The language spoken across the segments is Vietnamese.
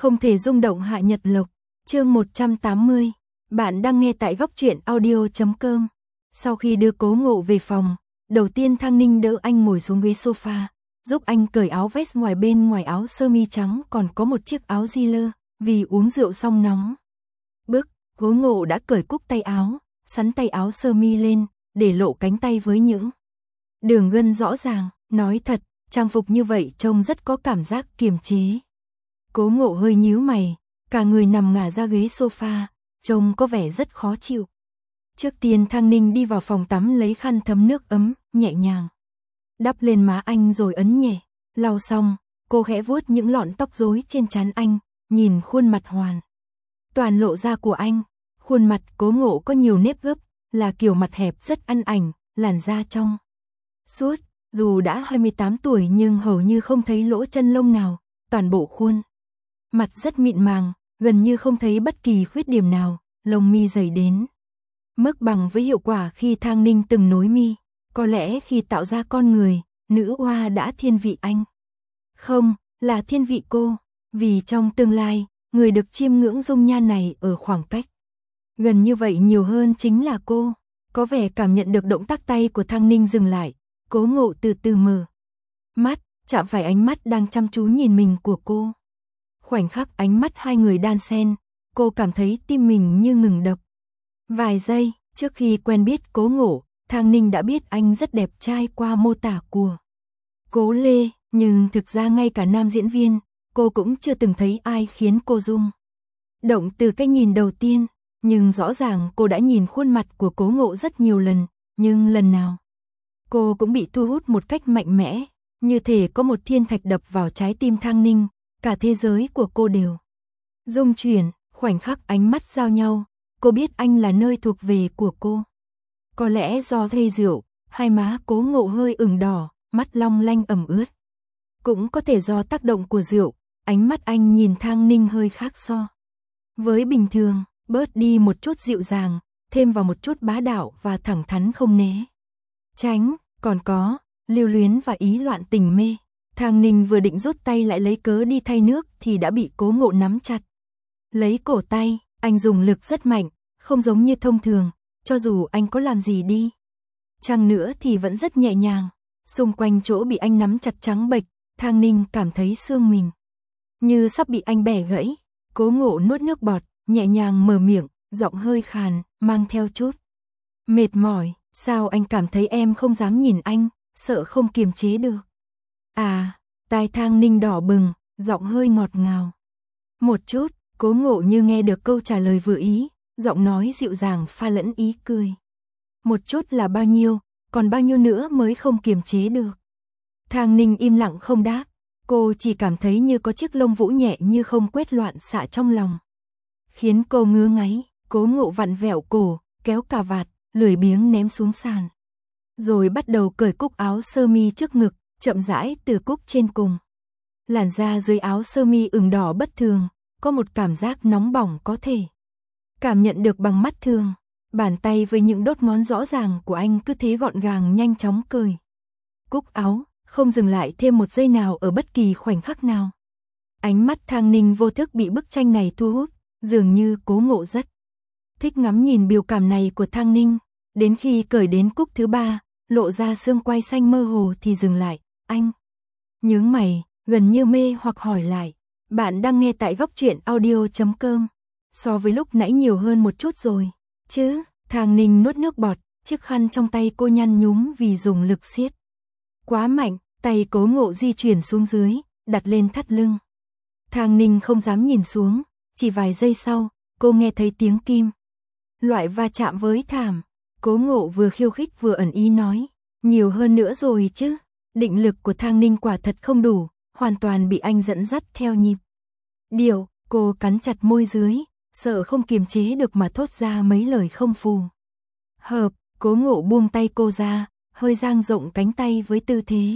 Không thể rung động Hạ Nhật Lộc. Chương 180. Bạn đang nghe tại góc truyện audio.com. Sau khi đưa Cố Ngộ về phòng, đầu tiên Thang Ninh đỡ anh ngồi xuống ghế sofa, giúp anh cởi áo vest ngoài, bên ngoài áo sơ mi trắng còn có một chiếc áo Ziller, vì uống rượu xong nóng. Cố Ngộ đã cởi cúc tay áo, sắn tay áo sơ mi lên, để lộ cánh tay với những đường gân rõ ràng. Nói thật, trang phục như vậy trông rất có cảm giác kiềm chế. Cố Ngộ hơi nhíu mày, cả người nằm ngả ra ghế sofa, trông có vẻ rất khó chịu. Trước tiên Thang Ninh đi vào phòng tắm lấy khăn thấm nước ấm, nhẹ nhàng đắp lên má anh rồi ấn nhẹ. Lau xong, cô khẽ vuốt những lọn tóc rối trên trán anh, nhìn khuôn mặt hoàn toàn lộ ra của anh. Khuôn mặt Cố Ngộ có nhiều nếp gấp, là kiểu mặt hẹp rất ăn ảnh, làn da trong suốt, dù đã 28 tuổi nhưng hầu như không thấy lỗ chân lông nào, toàn bộ khuôn mặt rất mịn màng, gần như không thấy bất kỳ khuyết điểm nào, lông mi dày đến mức bằng với hiệu quả khi Thang Ninh từng nối mi. Có lẽ khi tạo ra con người, nữ oa đã thiên vị anh. Không, là thiên vị cô, vì trong tương lai, người được chiêm ngưỡng dung nhan này ở khoảng cách gần như vậy nhiều hơn chính là cô. Có vẻ cảm nhận được động tác tay của Thang Ninh dừng lại, Cố Ngộ từ từ mở mắt, chạm phải ánh mắt đang chăm chú nhìn mình của cô. Khoảnh khắc ánh mắt hai người đan xen, cô cảm thấy tim mình như ngừng đập. Vài giây, trước khi quen biết Cố Ngộ, Thang Ninh đã biết anh rất đẹp trai qua mô tả của Cố Lê, nhưng thực ra ngay cả nam diễn viên, cô cũng chưa từng thấy ai khiến cô rung động từ cái nhìn đầu tiên. Nhưng rõ ràng cô đã nhìn khuôn mặt của Cố Ngộ rất nhiều lần, nhưng lần nào cô cũng bị thu hút một cách mạnh mẽ, như thể có một thiên thạch đập vào trái tim Thang Ninh, cả thế giới của cô đều rung chuyển. Khoảnh khắc ánh mắt giao nhau, cô biết anh là nơi thuộc về của cô. Có lẽ do say rượu, hai má Cố Ngộ hơi ửng đỏ, mắt long lanh ẩm ướt. Cũng có thể do tác động của rượu, ánh mắt anh nhìn Thang Ninh hơi khác so với bình thường, bớt đi một chút dịu dàng, thêm vào một chút bá đạo và thẳng thắn không né tránh, còn có lưu luyến và ý loạn tình mê. Thang Ninh vừa định rút tay lại lấy cớ đi thay nước thì đã bị Cố Ngộ nắm chặt lấy cổ tay. Anh dùng lực rất mạnh, không giống như thông thường, cho dù anh có làm gì đi chăng nữa thì vẫn rất nhẹ nhàng. Xung quanh chỗ bị anh nắm chặt trắng bệch, Thang Ninh cảm thấy xương mình như sắp bị anh bẻ gãy. Cố Ngộ nuốt nước bọt, nhẹ nhàng mở miệng, giọng hơi khàn, mang theo chút mệt mỏi. Sao anh cảm thấy em không dám nhìn anh, sợ không kiềm chế được? À, tai Thang Ninh đỏ bừng, giọng hơi ngọt ngào. Một chút. Cố Ngộ như nghe được câu trả lời vừa ý, giọng nói dịu dàng pha lẫn ý cười. Một chút là bao nhiêu, còn bao nhiêu nữa mới không kiềm chế được? Thang Ninh im lặng không đáp, cô chỉ cảm thấy như có chiếc lông vũ nhẹ như không quét loạn xạ trong lòng, khiến cô ngứa ngáy. Cố Ngộ vặn vẹo cổ, kéo cà vạt, lười biếng ném xuống sàn, rồi bắt đầu cởi cúc áo sơ mi trước ngực, chậm rãi từ cúc trên cùng. Làn da dưới áo sơ mi ửng đỏ bất thường, có một cảm giác nóng bỏng có thể cảm nhận được bằng mắt thường. Bàn tay với những đốt ngón rõ ràng của anh cứ thế gọn gàng nhanh chóng cởi cúc áo, không dừng lại thêm một giây nào ở bất kỳ khoảnh khắc nào. Ánh mắt Thang Ninh vô thức bị bức tranh này thu hút, dường như Cố Ngộ rất thích ngắm nhìn biểu cảm này của Thang Ninh. Đến khi cởi đến cúc thứ ba, lộ ra xương quai xanh mơ hồ thì dừng lại. Anh nhướng mày, gần như mê hoặc hỏi lại. Bạn đang nghe tại góc truyện audio.com. So với lúc nãy nhiều hơn một chút rồi chứ? Thang Ninh nuốt nước bọt, chiếc khăn trong tay cô nhăn nhúm vì dùng lực siết quá mạnh. Tay Cố Ngộ di chuyển xuống dưới, đặt lên thắt lưng. Thang Ninh không dám nhìn xuống, chỉ vài giây sau, cô nghe thấy tiếng kim loại va chạm với thảm. Cố Ngộ vừa khiêu khích vừa ẩn ý nói, nhiều hơn nữa rồi chứ? Định lực của Thang Ninh quả thật không đủ, hoàn toàn bị anh dẫn dắt theo nhịp điệu. Cô cắn chặt môi dưới, sợ không kiềm chế được mà thốt ra mấy lời không phù hợp. Cố Ngộ buông tay cô ra, hơi dang rộng cánh tay với tư thế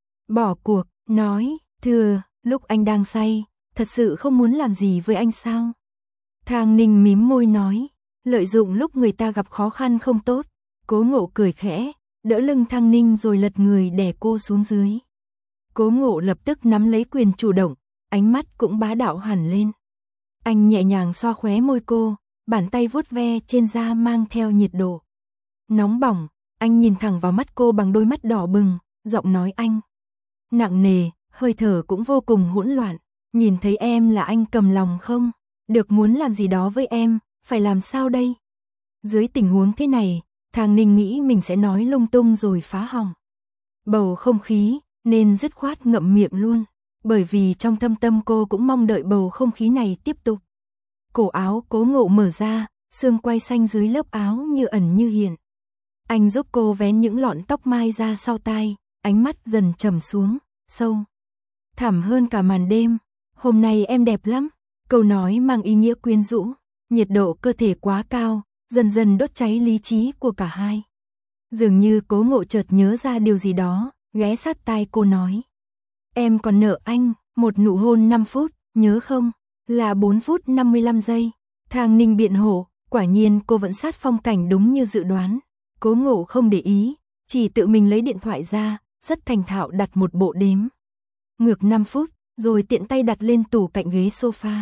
bỏ cuộc, nói, thưa, lúc anh đang say, thật sự không muốn làm gì với anh sao? Thang Ninh mím môi nói, lợi dụng lúc người ta gặp khó khăn không tốt. Cố Ngộ cười khẽ, đỡ lưng Thang Ninh rồi lật người đè cô xuống dưới. Cố Ngộ lập tức nắm lấy quyền chủ động, ánh mắt cũng bá đạo hẳn lên. Anh nhẹ nhàng xoa khóe môi cô, bàn tay vuốt ve trên da mang theo nhiệt độ nóng bỏng, anh nhìn thẳng vào mắt cô bằng đôi mắt đỏ bừng, giọng nói anh nặng nề, hơi thở cũng vô cùng hỗn loạn. Nhìn thấy em là anh cầm lòng không? Được muốn làm gì đó với em, phải làm sao đây? Dưới tình huống thế này, Thang Ninh nghĩ mình sẽ nói lung tung rồi phá hỏng bầu không khí, nên dứt khoát ngậm miệng luôn. Bởi vì trong thâm tâm cô cũng mong đợi bầu không khí này tiếp tục. Cổ áo Cố Ngộ mở ra, xương quai xanh dưới lớp áo như ẩn như hiện. Anh giúp cô vén những lọn tóc mai ra sau tai, ánh mắt dần trầm xuống, sâu thẳm hơn cả màn đêm. Hôm nay em đẹp lắm. Câu nói mang ý nghĩa quyến rũ, nhiệt độ cơ thể quá cao, dần dần đốt cháy lý trí của cả hai. Dường như Cố Ngộ chợt nhớ ra điều gì đó, ghé sát tai cô nói. Em còn nợ anh, một nụ hôn 5 phút, nhớ không? Là 4 phút 55 giây. Thang Ninh biện hộ, quả nhiên cô vẫn sát phong cảnh đúng như dự đoán. Cố Ngộ không để ý, chỉ tự mình lấy điện thoại ra, rất thành thạo đặt một bộ đếm. Ngược 5 phút, rồi tiện tay đặt lên tủ cạnh ghế sofa.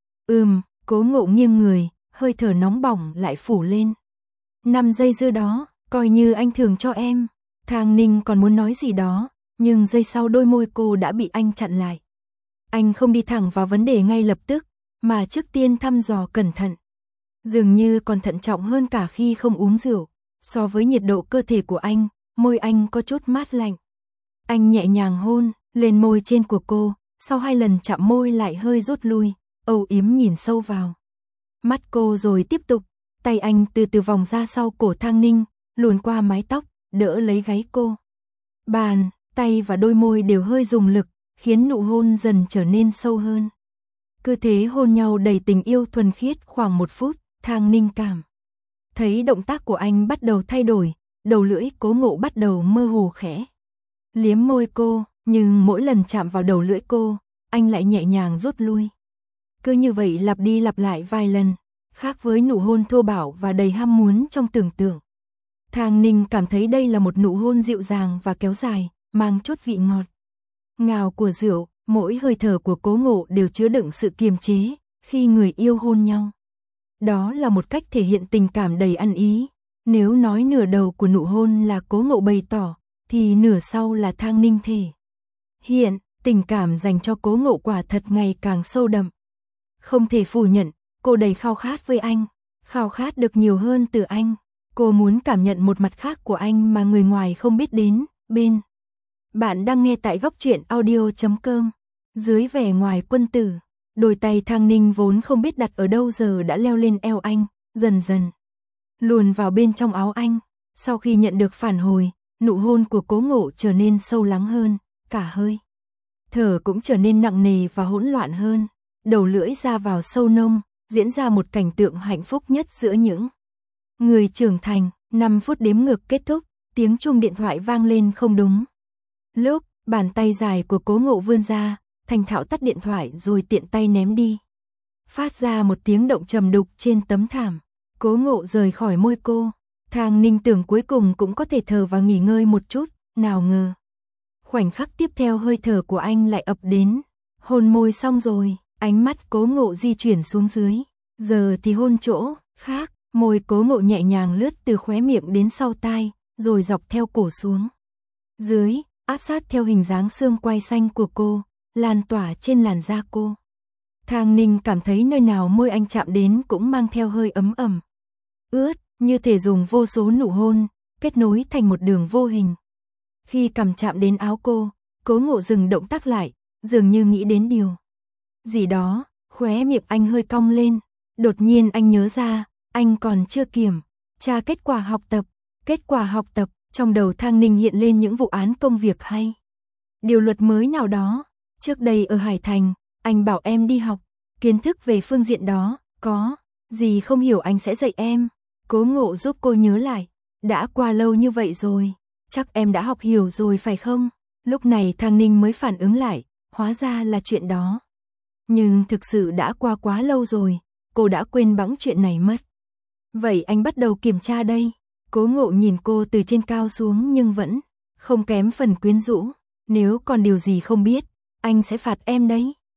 Cố Ngộ nghiêng người, hơi thở nóng bỏng lại phủ lên. 5 giây dư đó, coi như anh thưởng cho em. Thang Ninh còn muốn nói gì đó, nhưng giây sau đôi môi cô đã bị anh chặn lại. Anh không đi thẳng vào vấn đề ngay lập tức, mà trước tiên thăm dò cẩn thận. Dường như còn thận trọng hơn cả khi không uống rượu. So với nhiệt độ cơ thể của anh, môi anh có chút mát lạnh. Anh nhẹ nhàng hôn lên môi trên của cô, sau 2 lần chạm môi lại hơi rút lui, âu yếm nhìn sâu vào mắt cô rồi tiếp tục. Tay anh từ từ vòng ra sau cổ Thang Ninh, luồn qua mái tóc, đỡ lấy gáy cô. Bàn tay và đôi môi đều hơi dùng lực, khiến nụ hôn dần trở nên sâu hơn. Cứ thế hôn nhau đầy tình yêu thuần khiết khoảng 1 phút, Thang Ninh cảm thấy động tác của anh bắt đầu thay đổi, đầu lưỡi Cố Ngộ bắt đầu mơ hồ khẽ liếm môi cô, nhưng mỗi lần chạm vào đầu lưỡi cô, anh lại nhẹ nhàng rút lui. Cứ như vậy lặp đi lặp lại vài lần, khác với nụ hôn thô bạo và đầy ham muốn trong tưởng tượng. Thang Ninh cảm thấy đây là một nụ hôn dịu dàng và kéo dài, mang chút vị ngọt ngào của rượu, mỗi hơi thở của Cố Ngộ đều chứa đựng sự kiềm chế khi người yêu hôn nhau. Đó là một cách thể hiện tình cảm đầy ăn ý. Nếu nói nửa đầu của nụ hôn là Cố Ngộ bày tỏ, thì nửa sau là Thang Ninh thể hiện. Tình cảm dành cho Cố Ngộ quả thật ngày càng sâu đậm. Không thể phủ nhận, cô đầy khao khát với anh, khao khát được nhiều hơn từ anh. Cô muốn cảm nhận một mặt khác của anh mà người ngoài không biết đến. Bạn đang nghe tại góc truyện audio.com. Dưới vẻ ngoài quân tử, đôi tay Thang Ninh vốn không biết đặt ở đâu giờ đã leo lên eo anh, dần dần luồn vào bên trong áo anh. Sau khi nhận được phản hồi, nụ hôn của Cố Ngộ trở nên sâu lắng hơn, cả hơi thở cũng trở nên nặng nề và hỗn loạn hơn. Đầu lưỡi ra vào sâu nông, diễn ra một cảnh tượng hạnh phúc nhất giữa những người trưởng thành. 5 phút đếm ngược kết thúc, tiếng chuông điện thoại vang lên không đúng lúc, bàn tay dài của Cố Ngộ vươn ra, thành thạo tắt điện thoại rồi tiện tay ném đi. Phát ra một tiếng động trầm đục trên tấm thảm. Cố Ngộ rời khỏi môi cô. Thang Ninh tưởng cuối cùng cũng có thể thở và nghỉ ngơi một chút, nào ngờ khoảnh khắc tiếp theo hơi thở của anh lại ập đến. Hôn môi xong rồi, ánh mắt Cố Ngộ di chuyển xuống dưới. Giờ thì hôn chỗ khác, môi Cố Ngộ nhẹ nhàng lướt từ khóe miệng đến sau tai, rồi dọc theo cổ xuống dưới, áp sát theo hình dáng xương quai xanh của cô, lan tỏa trên làn da cô. Thang Ninh cảm thấy nơi nào môi anh chạm đến cũng mang theo hơi ấm ẩm, ướt, như thể dùng vô số nụ hôn kết nối thành một đường vô hình. Khi cằm chạm đến áo cô, Cố Ngộ dừng động tác lại, dường như nghĩ đến điều gì đó, khóe miệng anh hơi cong lên. Đột nhiên anh nhớ ra, anh còn chưa kiểm tra kết quả học tập. Kết quả học tập, trong đầu Thang Ninh hiện lên những vụ án công việc hay điều luật mới nào đó. Trước đây ở Hải Thành, anh bảo em đi học, kiến thức về phương diện đó, có gì không hiểu anh sẽ dạy em. Cố Ngộ giúp cô nhớ lại, đã qua lâu như vậy rồi, chắc em đã học hiểu rồi phải không? Lúc này Thang Ninh mới phản ứng lại, hóa ra là chuyện đó. Nhưng thực sự đã qua quá lâu rồi, cô đã quên bẵng chuyện này mất. Vậy anh bắt đầu kiểm tra đây. Cố Ngộ nhìn cô từ trên cao xuống nhưng vẫn không kém phần quyến rũ. Nếu còn điều gì không biết, anh sẽ phạt em đấy.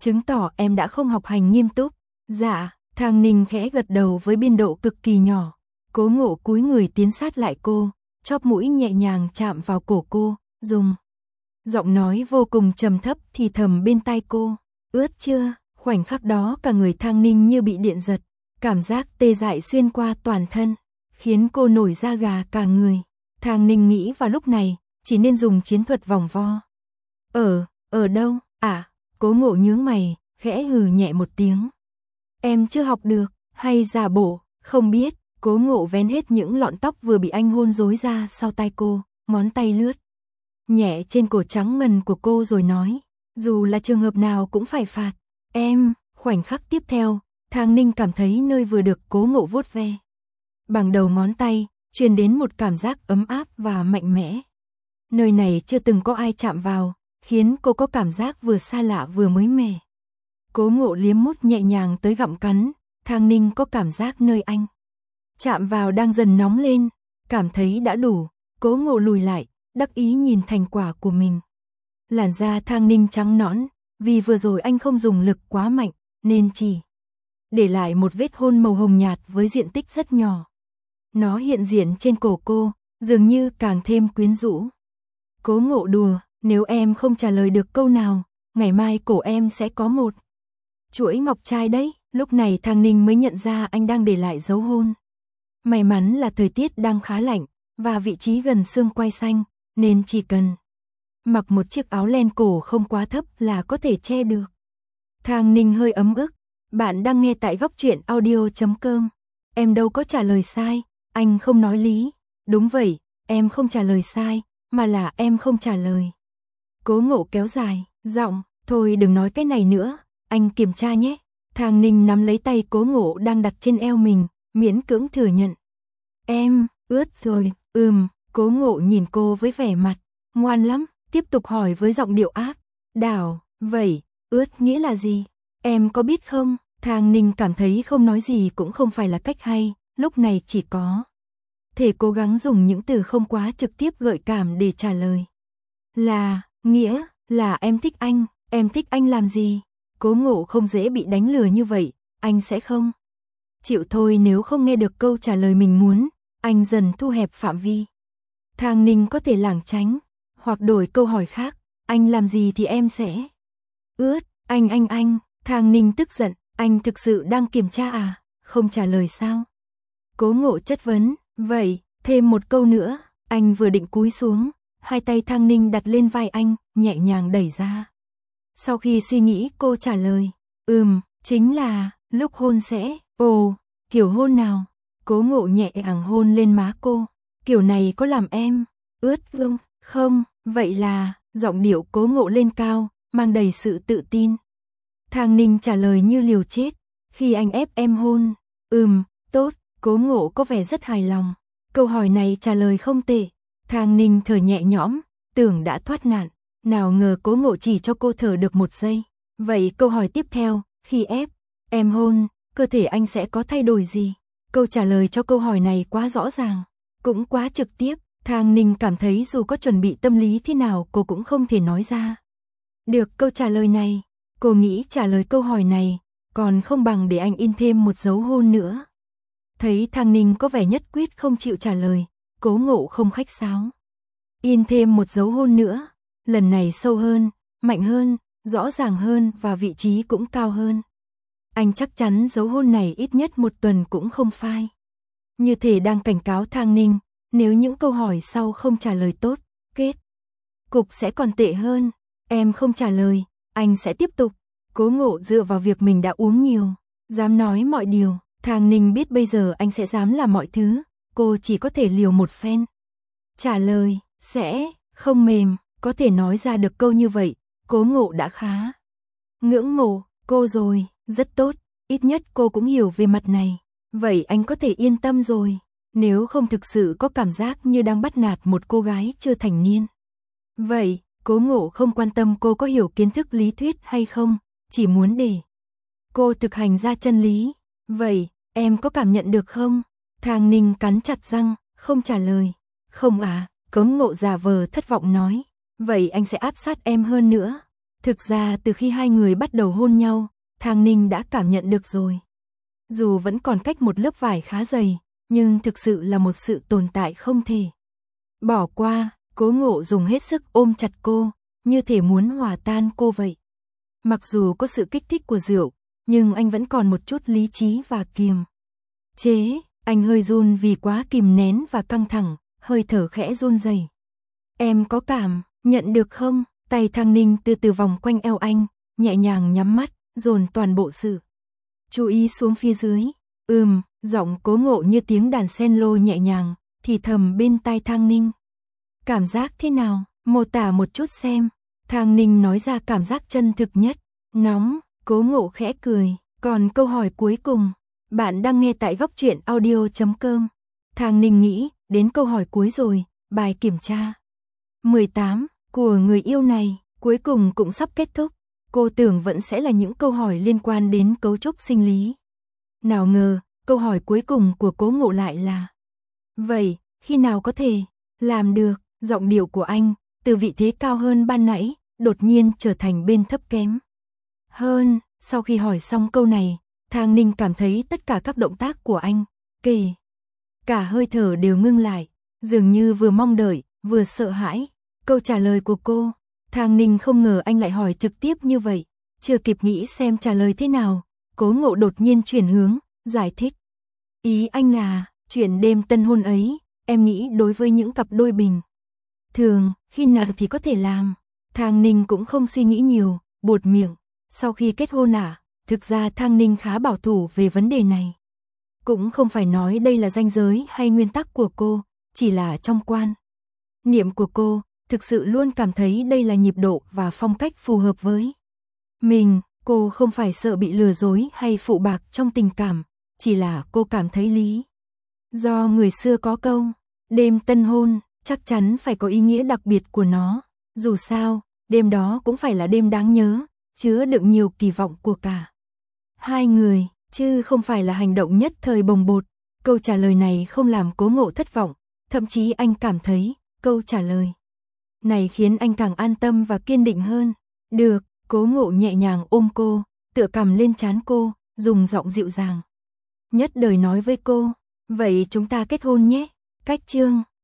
chứng tỏ em đã không học hành nghiêm túc. Dạ, Thang Ninh khẽ gật đầu với biên độ cực kỳ nhỏ. Cố Ngộ cúi người tiến sát lại cô, chóp mũi nhẹ nhàng chạm vào cổ cô, dùng giọng nói vô cùng trầm thấp thì thầm bên tai cô. Ướt chưa? Khoảnh khắc đó cả người Thang Ninh như bị điện giật, cảm giác tê dại xuyên qua toàn thân, khiến cô nổi da gà cả người. Thang Ninh nghĩ vào lúc này, chỉ nên dùng chiến thuật vòng vo. Ở đâu? À, Cố Ngộ nhướng mày, khẽ hừ nhẹ một tiếng. Em chưa học được, hay giả bộ, không biết. Cố Ngộ vén hết những lọn tóc vừa bị anh hôn rối ra sau tai cô, ngón tay lướt nhẹ trên cổ trắng ngần của cô rồi nói, dù là trường hợp nào cũng phải phạt. Em, khoảnh khắc tiếp theo, Thang Ninh cảm thấy nơi vừa được Cố Ngộ vuốt ve bằng đầu ngón tay, truyền đến một cảm giác ấm áp và mạnh mẽ. Nơi này chưa từng có ai chạm vào, khiến cô có cảm giác vừa xa lạ vừa mới mẻ. Cố Ngộ liếm mút nhẹ nhàng tới gặm cắn, Thang Ninh có cảm giác nơi anh chạm vào đang dần nóng lên, cảm thấy đã đủ, Cố Ngộ lùi lại, đắc ý nhìn thành quả của mình. Làn da Thang Ninh trắng nõn, vì vừa rồi anh không dùng lực quá mạnh, nên chỉ để lại một vết hôn màu hồng nhạt với diện tích rất nhỏ. Nó hiện diện trên cổ cô, dường như càng thêm quyến rũ. Cố Ngộ đùa, nếu em không trả lời được câu nào, ngày mai cổ em sẽ có một chuỗi ngọc trai đấy. Lúc này Thang Ninh mới nhận ra anh đang để lại dấu hôn. May mắn là thời tiết đang khá lạnh, và vị trí gần xương quai xanh, nên chỉ cần mặc một chiếc áo len cổ không quá thấp là có thể che được. Thang Ninh hơi ấm ức. Bạn đang nghe tại Góc Truyện Audio.com. Em đâu có trả lời sai, anh không nói lý. Đúng vậy, em không trả lời sai, mà là em không trả lời. Cố Ngộ kéo dài giọng, thôi đừng nói cái này nữa, anh kiểm tra nhé. Thang Ninh nắm lấy tay Cố Ngộ đang đặt trên eo mình, miễn cưỡng thừa nhận. Em, ướt rồi. Cố Ngộ nhìn cô với vẻ mặt ngoan lắm, tiếp tục hỏi với giọng điệu áp đảo, vậy, ướt nghĩa là gì? Em có biết không? Thang Ninh cảm thấy không nói gì cũng không phải là cách hay, lúc này chỉ có thể cố gắng dùng những từ không quá trực tiếp gợi cảm để trả lời. Nghĩa là em thích anh làm gì? Cố Ngộ không dễ bị đánh lừa như vậy, anh sẽ không chịu thôi nếu không nghe được câu trả lời mình muốn, anh dần thu hẹp phạm vi. Thang Ninh có thể lảng tránh, hoặc đổi câu hỏi khác, anh làm gì thì em sẽ ướt, anh. Thang Ninh tức giận, anh thực sự đang kiểm tra à, không trả lời sao? Cố Ngộ chất vấn, vậy, thêm một câu nữa. Anh vừa định cúi xuống, hai tay Thang Ninh đặt lên vai anh, nhẹ nhàng đẩy ra. Sau khi suy nghĩ cô trả lời, chính là, lúc hôn sẽ, kiểu hôn nào? Cố Ngộ nhẹ nhàng hôn lên má cô, kiểu này có làm em ướt không? Không, vậy là, giọng điệu Cố Ngộ lên cao, mang đầy sự tự tin. Thang Ninh trả lời như liều chết, khi anh ép em hôn, tốt. Cố Ngộ có vẻ rất hài lòng, câu hỏi này trả lời không tệ. Thang Ninh thở nhẹ nhõm, tưởng đã thoát nạn, nào ngờ Cố Ngộ chỉ cho cô thở được một giây. Vậy câu hỏi tiếp theo, khi ép em hôn, cơ thể anh sẽ có thay đổi gì? Câu trả lời cho câu hỏi này quá rõ ràng, cũng quá trực tiếp. Thang Ninh cảm thấy dù có chuẩn bị tâm lý thế nào cô cũng không thể nói ra được câu trả lời này. Cô nghĩ trả lời câu hỏi này còn không bằng để anh in thêm một dấu hôn nữa. Thấy Thang Ninh có vẻ nhất quyết không chịu trả lời, Cố Ngộ không khách sáo. In thêm một dấu hôn nữa, lần này sâu hơn, mạnh hơn, rõ ràng hơn và vị trí cũng cao hơn. Anh chắc chắn dấu hôn này ít nhất một tuần cũng không phai. Như thể đang cảnh cáo Thang Ninh, nếu những câu hỏi sau không trả lời tốt, kết cục sẽ còn tệ hơn. Em không trả lời, anh sẽ tiếp tục. Cố Ngộ dựa vào việc mình đã uống nhiều, dám nói mọi điều. Thang Ninh biết bây giờ anh sẽ dám làm mọi thứ, cô chỉ có thể liều một phen. Trả lời, sẽ không mềm, có thể nói ra được câu như vậy, Cố Ngộ đã khá ngưỡng mộ cô rồi, rất tốt, ít nhất cô cũng hiểu về mặt này. Vậy anh có thể yên tâm rồi, nếu không thực sự có cảm giác như đang bắt nạt một cô gái chưa thành niên. Vậy, Cố Ngộ không quan tâm cô có hiểu kiến thức lý thuyết hay không, chỉ muốn để cô thực hành ra chân lý. Vậy, em có cảm nhận được không? Thang Ninh cắn chặt răng, không trả lời. Không à, Cố Ngộ giả vờ thất vọng nói. Vậy anh sẽ áp sát em hơn nữa. Thực ra từ khi hai người bắt đầu hôn nhau, Thang Ninh đã cảm nhận được rồi. Dù vẫn còn cách một lớp vải khá dày, nhưng thực sự là một sự tồn tại không thể bỏ qua. Cố Ngộ dùng hết sức ôm chặt cô, như thể muốn hòa tan cô vậy. Mặc dù có sự kích thích của rượu, nhưng anh vẫn còn một chút lý trí và kiềm chế. Anh hơi run vì quá kìm nén và căng thẳng, hơi thở khẽ run rẩy. Em có cảm nhận được không? Tay Thang Ninh từ từ vòng quanh eo anh, nhẹ nhàng nhắm mắt, dồn toàn bộ sự chú ý xuống phía dưới. Giọng Cố Ngộ như tiếng đàn cello nhẹ nhàng, thì thầm bên tai Thang Ninh. Cảm giác thế nào? Mô tả một chút xem. Thang Ninh nói ra cảm giác chân thực nhất. Nóng. Cố Ngộ khẽ cười. Còn câu hỏi cuối cùng. Bạn đang nghe tại Góc Truyện Audio.com. Thang Ninh nghĩ, đến câu hỏi cuối rồi, bài kiểm tra 18 của người yêu này, cuối cùng cũng sắp kết thúc. Cô tưởng vẫn sẽ là những câu hỏi liên quan đến cấu trúc sinh lý. Nào ngờ, câu hỏi cuối cùng của Cố Ngộ lại là: vậy, khi nào có thể làm được? Giọng điệu của anh, từ vị thế cao hơn ban nãy, đột nhiên trở thành bên thấp kém hơn. Sau khi hỏi xong câu này, Thang Ninh cảm thấy tất cả các động tác của anh, kể cả hơi thở đều ngưng lại, dường như vừa mong đợi, vừa sợ hãi câu trả lời của cô. Thang Ninh không ngờ anh lại hỏi trực tiếp như vậy, chưa kịp nghĩ xem trả lời thế nào, Cố Ngộ đột nhiên chuyển hướng, giải thích. Ý anh là, chuyện đêm tân hôn ấy, em nghĩ đối với những cặp đôi bình thường, khi nào thì có thể làm. Thang Ninh cũng không suy nghĩ nhiều, buột miệng. Sau khi kết hôn à? Thực ra Thang Ninh khá bảo thủ về vấn đề này. Cũng không phải nói đây là ranh giới hay nguyên tắc của cô, chỉ là trong quan niệm của cô, thực sự luôn cảm thấy đây là nhịp độ và phong cách phù hợp với mình. Cô không phải sợ bị lừa dối hay phụ bạc trong tình cảm, chỉ là cô cảm thấy lý do người xưa có câu, đêm tân hôn, chắc chắn phải có ý nghĩa đặc biệt của nó. Dù sao, đêm đó cũng phải là đêm đáng nhớ, chứa đựng nhiều kỳ vọng của cả hai người, chứ không phải là hành động nhất thời bồng bột. Câu trả lời này không làm Cố Ngộ thất vọng, thậm chí anh cảm thấy câu trả lời này khiến anh càng an tâm và kiên định hơn. Được, Cố Ngộ nhẹ nhàng ôm cô, tựa cằm lên trán cô, dùng giọng dịu dàng nhất đời nói với cô, vậy chúng ta kết hôn nhé. Cách chương